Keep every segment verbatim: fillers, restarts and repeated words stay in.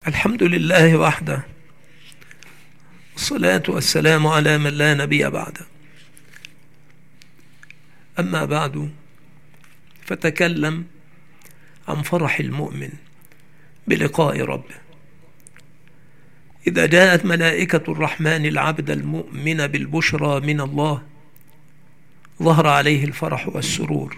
الحمد لله وحده، والصلاة والسلام على من لا نبي بعده. أما بعد، فتكلم عن فرح المؤمن بلقاء ربه. إذا جاءت ملائكة الرحمن العبد المؤمن بالبشرى من الله ظهر عليه الفرح والسرور.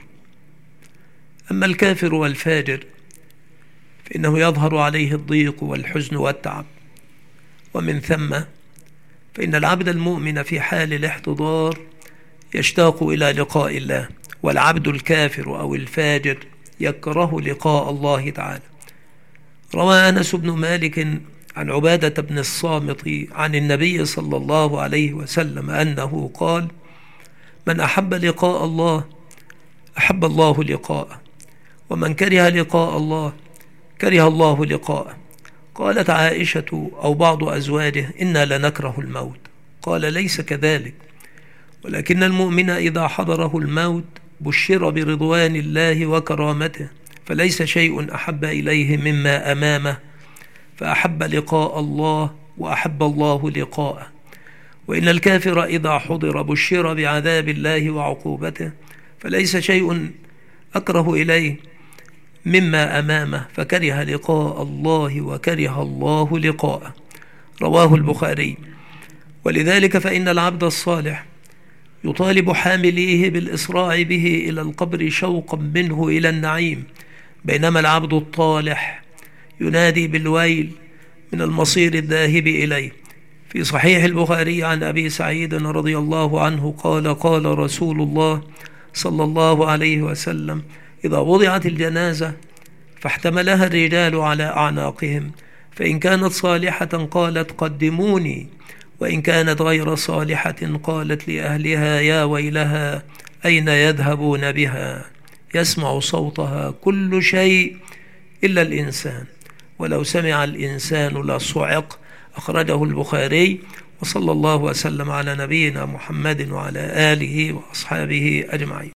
أما الكافر والفاجر فإنه يظهر عليه الضيق والحزن والتعب. ومن ثم فإن العبد المؤمن في حال الاحتضار يشتاق إلى لقاء الله، والعبد الكافر أو الفاجر يكره لقاء الله تعالى. روى أنس بن مالك عن عبادة بن الصامت عن النبي صلى الله عليه وسلم أنه قال: من أحب لقاء الله أحب الله لقاءه، ومن كره لقاء الله كره الله لقاءه. قالت عائشة أو بعض أزواجه: إنا لنكره الموت. قال: ليس كذلك، ولكن المؤمن إذا حضره الموت بشر برضوان الله وكرامته، فليس شيء أحب إليه مما أمامه، فأحب لقاء الله وأحب الله لقاءه. وإن الكافر إذا حضر بشر بعذاب الله وعقوبته، فليس شيء أكره إليه مما أمامه، فكره لقاء الله وكره الله لقاءه. رواه البخاري. ولذلك فإن العبد الصالح يطالب حامليه بالإسراع به إلى القبر شوقا منه إلى النعيم، بينما العبد الطالح ينادي بالويل من المصير الذاهب إليه. في صحيح البخاري عن أبي سعيد رضي الله عنه قال: قال رسول الله صلى الله عليه وسلم: إذا وضعت الجنازة فاحتملها الرجال على أعناقهم، فإن كانت صالحة قالت: قدموني، وإن كانت غير صالحة قالت لأهلها: يا ويلها أين يذهبون بها؟ يسمع صوتها كل شيء إلا الإنسان، ولو سمع الإنسان لصعق. أخرجه البخاري. وصلى الله وسلم على نبينا محمد وعلى آله وأصحابه أجمعين.